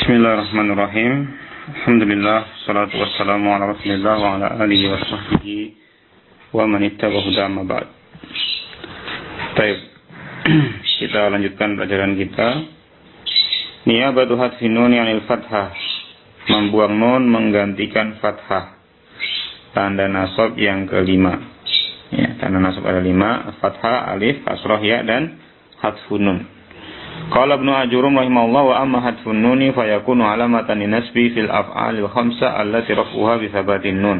Bismillahirrahmanirrahim. Alhamdulillah, salatu wassalamu ala rasulillah wa ala alihi wa sahbihi wa man ittaba'a hudahu ma ba'd. Baik, kita lanjutkan pelajaran kita. Niyabatu hadfi nun 'anil fathah. Membuang nun menggantikan fathah. Tanda nasab yang kelima. Ya, tanda nasab ada 5, fathah, alif, kasrah, ya, dan hadfun nun. Qala Ibnu Ajurum rahimahullah wa amma hadfun nuni fayakunu alamatan linasbi fil af'alil khamsah allati raf'uha bi thabatin nun.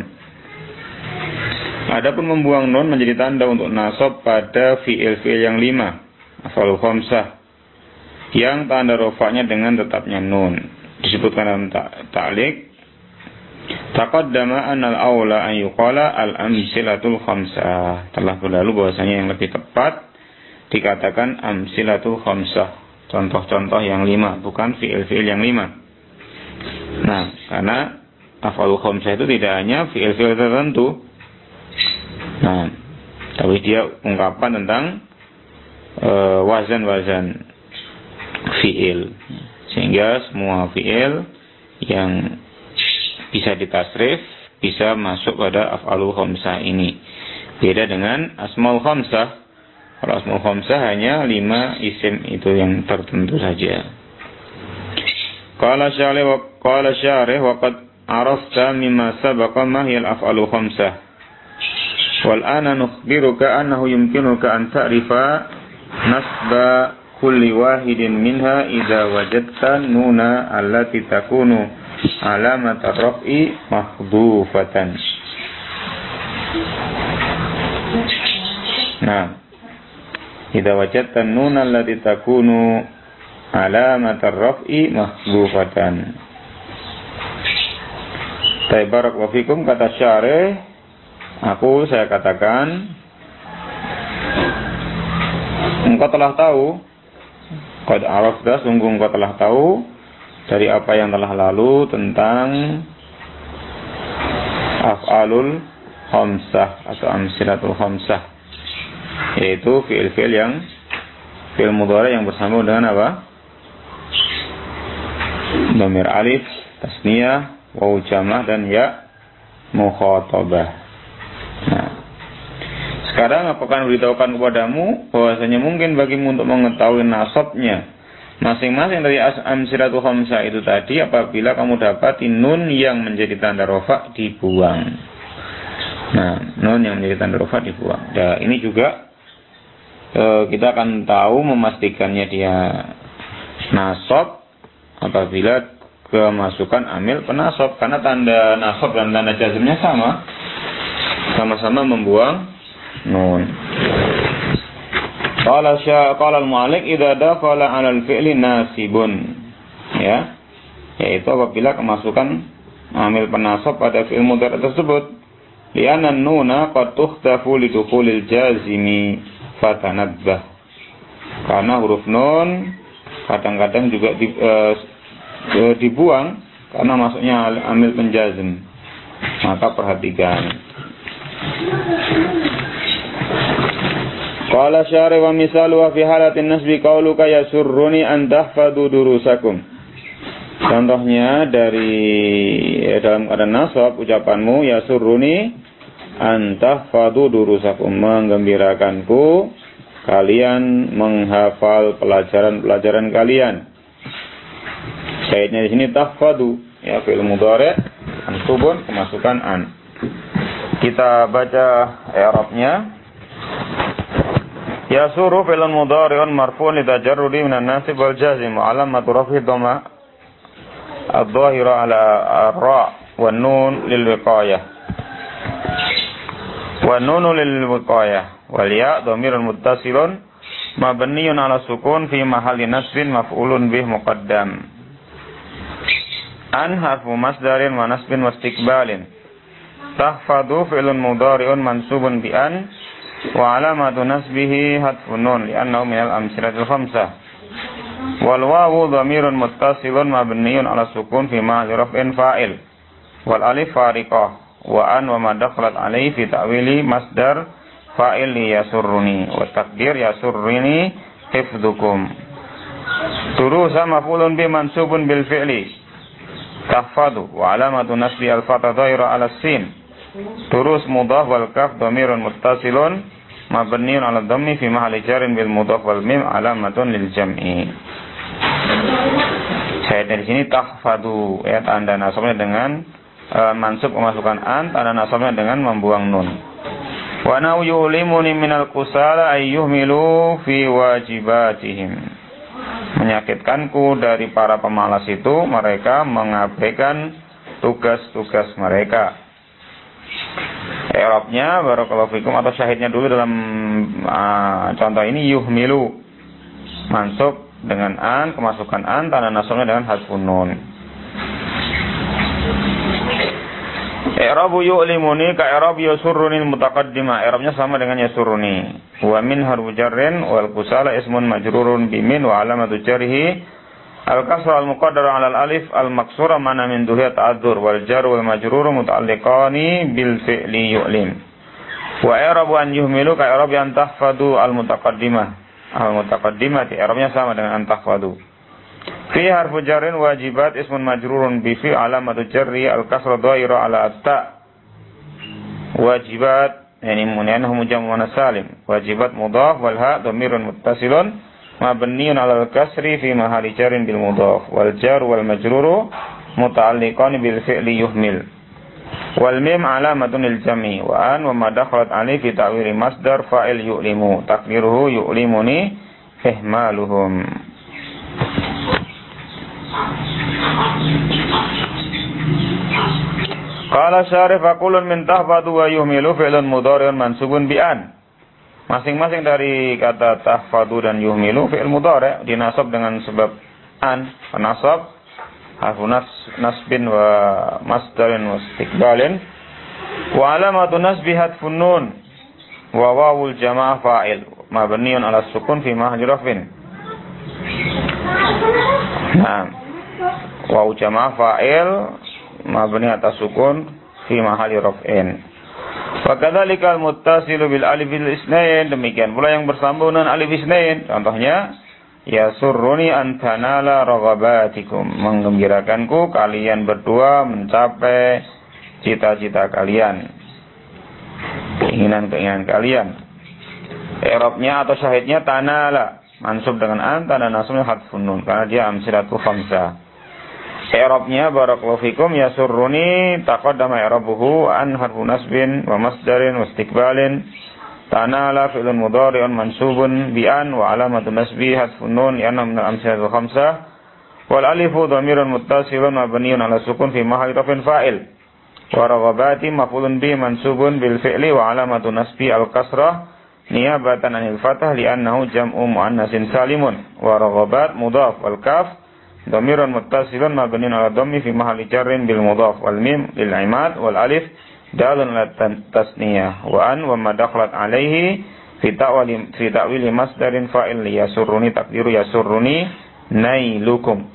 Adapun membuang nun menjadi tanda untuk nasab pada fi'il-fi'il yang 5, af'alul khamsah, yang tanda rafa'nya dengan tetapnya nun. Disebutkan dalam ta'liq, taqaddama anna al-aula an yuqala al-amsilatul khamsah. Telah berlalu bahwasanya yang lebih tepat dikatakan amsilatul khamsah, contoh-contoh yang 5, bukan fi'il-fi'il yang 5. Nah, karena af'alul khamsah itu tidak hanya fi'il-fi'il tertentu. Nah, tapi dia ungkapan tentang wazan-wazan fi'il. Sehingga semua fi'il yang bisa ditasrif bisa masuk pada af'alul khamsah ini. Beda dengan asmaul khamsah. Kalau asmaul khamsah hanya 5 isim itu yang tertentu saja. Qala syarih wa qad arafta mimma sabaqa ma hiya al-af'alul khamsah. Wal ana nukhbiruka annahu yumkinuka an ta'rifa nasba kulli wahidin minha idza wajadta nuna allati takunu alamat ar-raf'i mahdhufatan. Nah, idza wajadta nun allati takunu alamat ar-raf'i mahdhufatan. Tabarak wa fikum, kata syarih, saya katakan, engkau telah tahu, qad arafta, sungguh engkau telah tahu dari apa yang telah lalu tentang af'alul khamsah atau amsilatul khamsah, yaitu fi'il-fi'il yang fi'il mudhari yang bersambung dengan apa? Dhamir alif, tasniyah, waw jamah, dan ya mukhatabah. Nah, sekarang apakah diberitahukan kepadamu bahwasanya mungkin bagimu untuk mengetahui nasabnya masing-masing dari amsilatul khamsah itu tadi apabila kamu dapati nun yang menjadi tanda rafa dibuang. Nah, nun yang menjadi tanda rafa dibuang. Dan ini juga kita akan tahu memastikannya dia nasab apabila kemasukan amil penasab, karena tanda nasab dan tanda jazmnya sama-sama membuang nun. Qala al-mu'alliq idza dakhala 'ala al-fi'li nasibun, ya, yaitu apabila kemasukan amil penasab pada fi'il mudhari tersebut, li'anna an-nuna qad tukhtafu li dukhulil jazimi fatanabbah, karena huruf nun kadang-kadang juga dibuang karena masuknya amil penjazm, maka perhatikan. Qala syarih wa misalu wa fi halatin nasbi qauluka yasurruni an tahfadhu durusakum. Contohnya dalam keadaan nasab ucapanmu yasurruni an tahfadhu durusakum, menggembirakanku kalian menghafal pelajaran-pelajaran kalian. Syaitnya di sini tahfadhu, ya, fi'il mudhari' mansubun kemasukan an. Kita baca i'rabnya. Yasuru fi'lun mudhari'un marfu'un litajarrudi minan nasib wal jazim wa alamatu raf'i dhamma adh-dhahira 'ala ar-ra' wan nun lil wiqayah. Wan nunu lil wiqayah wal ya' dhamirun muttasilun mabniyyun 'ala sukun fi mahalli nasbin maf'ulun bih muqaddam. An harfu masdarin wa nasbin wa istiqbalin. Tahfadhu fi'lun mudhari'un mansubun bi an wa alamatu nasbihi hadfun nun li'annahu minal amsilatil khamsah. Wal wawu dhamirun muttasilun mabniyyun 'ala sukun fi mahalli raf'in fa'il. Wal alif fariqah wa an wa ma dakhalat 'alaihi fi ta'wili masdar fa'il li yasurruni wa taqdir yasurrini hifdzukum. Durusa maf'ulun bi mansubun bil fi'li tahfadu wa alamatu nasbi al-fatha dhahira 'ala sin. Durus mudhaf wal kaf dhamirun muttasilun mabniun 'ala dhammi fi mahalli jarrin bil mudhaf wal mim alamatun lil jam'i. Saya dari sini tahfadu ya, tanda nasabnya dengan mansub memasukkan an, tanda nasabnya dengan membuang nun. Wa nau yu'limuni minal kusala ayyuhmilu fi wajibatihim. Menyakitkanku dari para pemalas itu, mereka mengabaikan tugas-tugas mereka. I'rabnya barakallahu fikum atau syahidnya dulu dalam contoh ini yuhmilu. Mansub dengan an, kemasukan an, tanda nasabnya dengan hadfun nun. I'rabu yu'limuni ka i'rab yasurruni mutaqaddima. I'rabnya sama dengan yasurruni. Wa min harfu jarrin wal kusala ismun majrurun bi min wa alamatu jarhi al-kasra al-muqaddara 'ala al-alif al-maksura mana min duhya ta'adzur wal jar wal majrur muta'alliqani bil fi'li yu'lim. Wa i'rabu an yuhmilu ka i'rab an tahfadu al-mutaqaddimah. Al-mutaqaddimati i'rabnya sama dengan an tahfadu. Fi harfu jarrin wajibat ismun majrurun bi fi alamatu jarri al-kasra dhahira 'ala at-ta. Wajibat yani munanahu jamu muannas salim. Wajibat mudhaf wal ha dhamirun muttasilun mabniun 'ala al-kasri fi mahalli jarrin bil mudhaf wal jar wal majruru muta'alliqan bil fi'li yuhmil. Wal mim alamatun lil jam'i wa an wa ma dakhalat 'alaihi fi ta'wili masdar fa'il yu'limu taqdiruhu yu'limuni ihmaluhum. Qala syarif aqulun min tahfadu wa yuhmilu fi'lun mudhari'un mansubun bi an. Masing-masing dari kata tahfadu dan yuhmilu fi'il mudhari' dinasab dengan sebab an, penasab harfu nasbin wa masdarin wa istiqbalin wa alamatu nasbi hadfun nun wa wawul jamaah fa'il mabniun 'ala sukun fi mahalli raf'in. Nah, waw jamaah fa'il mabni atas sukun fi mahalli raf'in. Wa kadzalika al-muttasilu bil alif al-itsnain, demikian pula yang bersambung dengan alif itsnain. Contohnya yasurruni an tanala raghabatikum, menggembirakanku kalian berdua mencapai cita-cita kalian, keinginan-keinginan kalian. I'rabnya atau syahidnya tanala mansub dengan an, tanda nasabnya hadfun nun karena dia amsilatu khamsah. I'rabnya barakallahu fikum yasurruni taqaddama i'rabuhu an harfu nasbin wa masdarin wa istiqbalin. Tanala fi'lun mudhari'un mansubun bi an wa alamatu nasbi hadfun nun li'anna min al-amsilatu khamsah. Wal alifu dhamirun muttasilun mabniun 'ala sukun fi mahalli raf'in fa'il. Wa raghabati maf'ulun bi mansubun bil fi'li wa alamatu nasbi al-kasrah niyabatan 'anil fathah li'annahu jam'u muannatsin salimun. Wa raghabat mudhaf wal kaf dhamirun muttasilun mabniun 'ala dhammi fi mahalli jarrin bil mudhaf wal mim lil 'imad wal alif dalun 'ala tasniyah wa an wa ma dakhalat 'alaihi fi ta'wili masdarin fa'il yasurruni taqdiru yasurruni nailukum.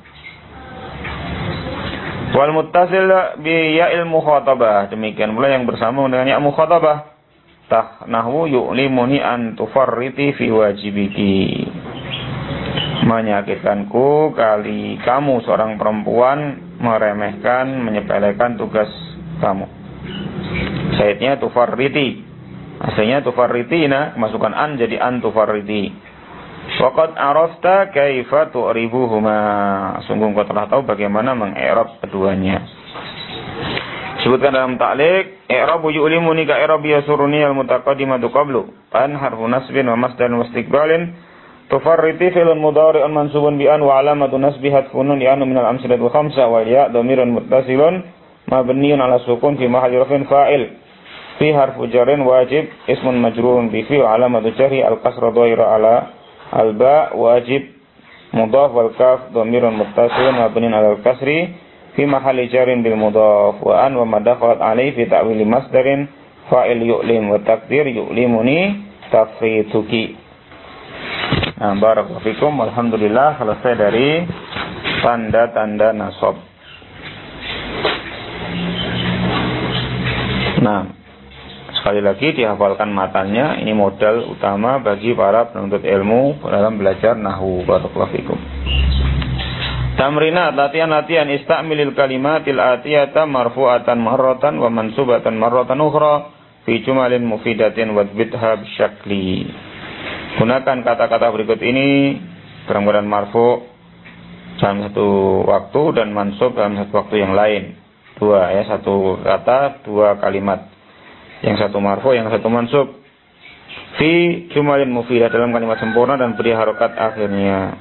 Wal muttasil bi ya'il mukhatabah, demikian pula yang bersambung dengan ya' mukhatabah. Nahwu yu'limuni an tufarriti fi wajibiki. Menyakitkanku kali kamu seorang perempuan meremehkan, menyepelekan tugas kamu. Syahidnya tufarriti. Aslinya tufarritina, kemasukan an jadi an tufarriti. Waqad arafta kaifa tu'ribuhuma. Sungguh engkau telah tahu bagaimana mengi'rab keduanya. Sebutkan dalam ta'liq, i'rabu yu'limuni ka i'rab yasurruni al-mutaqaddimatu qablu. An harfu nasbin wa masdarin wa istiqbalin. Tufarriti fi'lun mudhari'un mansubun bi an wa alamatu nasbi hadfun nun li'anna min al-amsilati khamsah wa ya' dhamirun muttasilun mabniun 'ala sukun fi mahalli raf'in fa'il. Fi harfu jarrin wajib ismun majrurun bi fi wa alamatu jarri al-kasra dhahira 'ala al-ba' wajib mudhaf wal kaf dhamirun muttasilun mabniun 'ala al-kasri fi mahalli jarrin bil mudhaf wa an wa ma dakhalat 'alaihi fi ta'wili masdarin fa'il yu'lim wa taqdir yu'limuni tafrituki. Nah, barakallahu fikum. Alhamdulillah selesai dari tanda-tanda nasab. Nah, sekali lagi dihafalkan matanya. Ini modal utama bagi para penuntut ilmu dalam belajar nahwu. Barakallahu fikum. Tamrinat, latihan-latihan istamilil kalimatil atiyata marfu'atan marratan wa mansubatan marratan ukhra fi jumalin mufidatin wadbitha bisyakli. Gunakan kata-kata berikut ini dalam keadaan marfu' dalam satu waktu dan mansub dalam satu waktu yang lain. Dua ya, satu kata, dua kalimat. Yang satu marfu', yang satu mansub. Fi jumalin mufidah, dalam kalimat sempurna dan beri harokat akhirnya.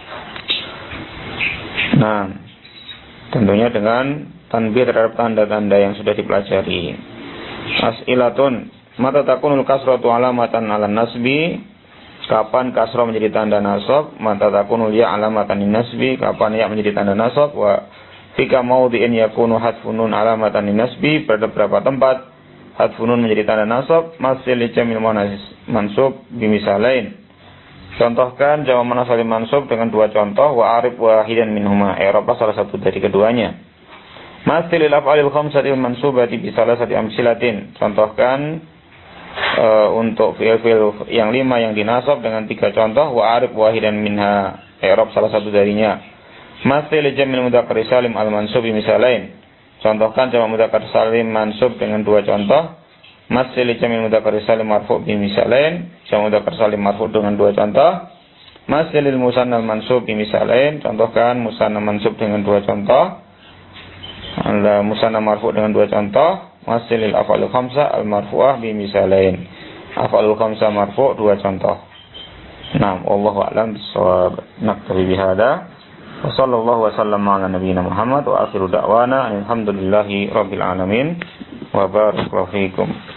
Nah, tentunya dengan tanbih terhadap tanda-tanda yang sudah dipelajari. As'ilatun, mata takunul kasratu alamatan ala nasbi. Kapan kasrah menjadi tanda nasab? Mata takunul ya alamatan nasbi. Kapan ya menjadi tanda nasab? Wa fika maudhi'in yakunu hadfunun alamatan nasbi. Pada beberapa tempat hadfunun menjadi tanda nasab. Masil li jamil muannas mansub bimisalain. Contohkan jamak muannas salim mansub dengan dua contoh. Wa arif wahidan minhuma, i'rab salah satu dari keduanya. Mathilil af'alil khamsati mansubati bi salasati amsilatin. Contohkan untuk fi'il-fi'il yang 5 yang dinasab dengan 3 contoh. Wa arif wahidan minha, i'rab salah satu darinya. Mathil jamil mudzakkar salim al mansub bi misalain. Contohkan jamak mudzakkar salim mansub dengan 2 contoh. Mathil jamil mudzakkar salim marfu' bi misalain. Jamak mudzakkar salim marfu' dengan 2 contoh. Mathilil musanna mansub bi misalain. Contohkan musanna mansub dengan 2 contoh. Musanna marfu' dengan 2 contoh. Mathilil af'alul khamsah al marfu'ah bi misalain. Af'alul khamsah marfu' 2 contoh. Naam, wallahu a'lam bissawab. Naktafi bihada. Wa sallallahu wa sallama ala nabiyyina Muhammad wa akhiru da'wana alhamdulillahi rabbil alamin. Wa barakallahu fiikum.